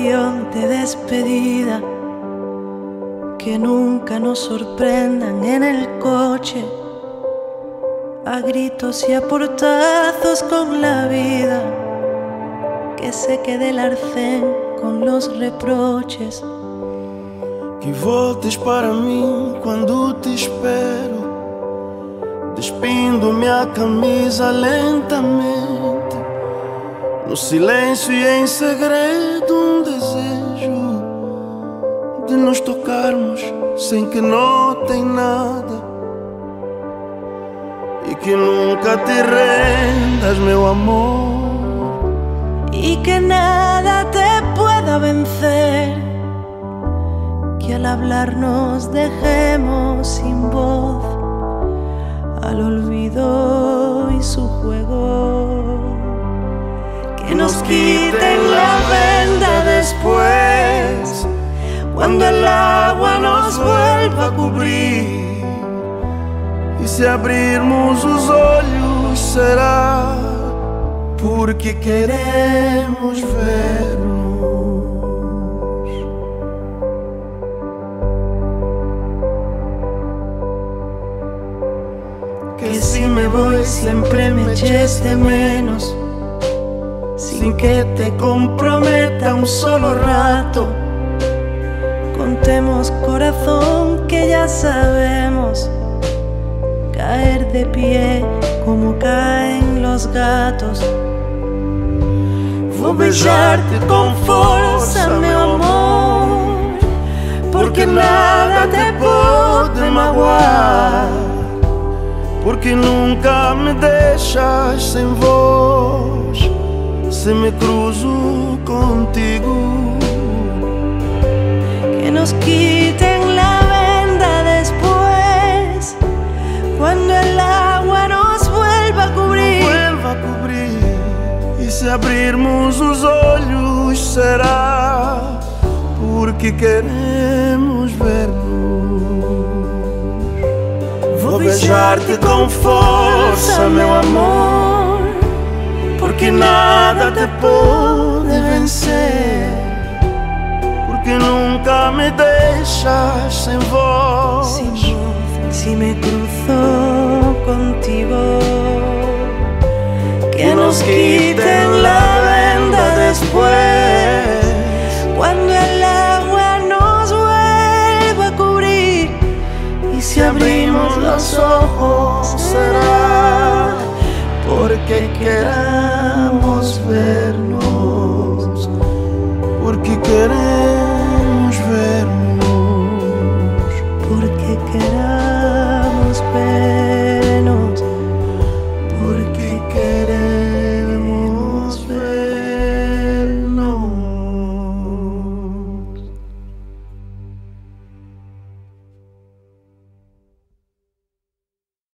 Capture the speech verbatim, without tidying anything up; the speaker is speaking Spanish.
canción de despedida, que nunca nos sorprendan en el coche, a gritos y a portazos con la vida, que se quede el arcén con los reproches. Que voltes para mim quando te espero, despindo minha camisa lentamente, no silêncio e em segredo um desejo de nos tocarmos sem que notem nada, e que nunca te rendas, meu amor, y que nada te pueda vencer, que al hablar nos dejemos sin voz al olvido y su juego, que nos quiten la venda después, cuando el agua nos vuelva a cubrir, e se abrirmos os olhos será porque queremos ver-nos. Que si me voy siempre me eches de menos, sin que te comprometa un solo rato. Contemos, corazón, que ya sabemos caer de pie como caen los gatos. Vou beijar-te com força, meu amor, porque nada te pode magoar, porque nunca me deixas sem voz se me cruzo contigo. Que nos quiten la venda después, cuando el agua nos vuelva a cubrir, vuelva a cobrir, e se abrirmos os olhos será porque queremos ver-nos. Vou beijar-te com força, meu amor, porque nada te pode vencer, porque nunca me deixas sem voz, sin voz, si me cruzo contigo. Que nos quite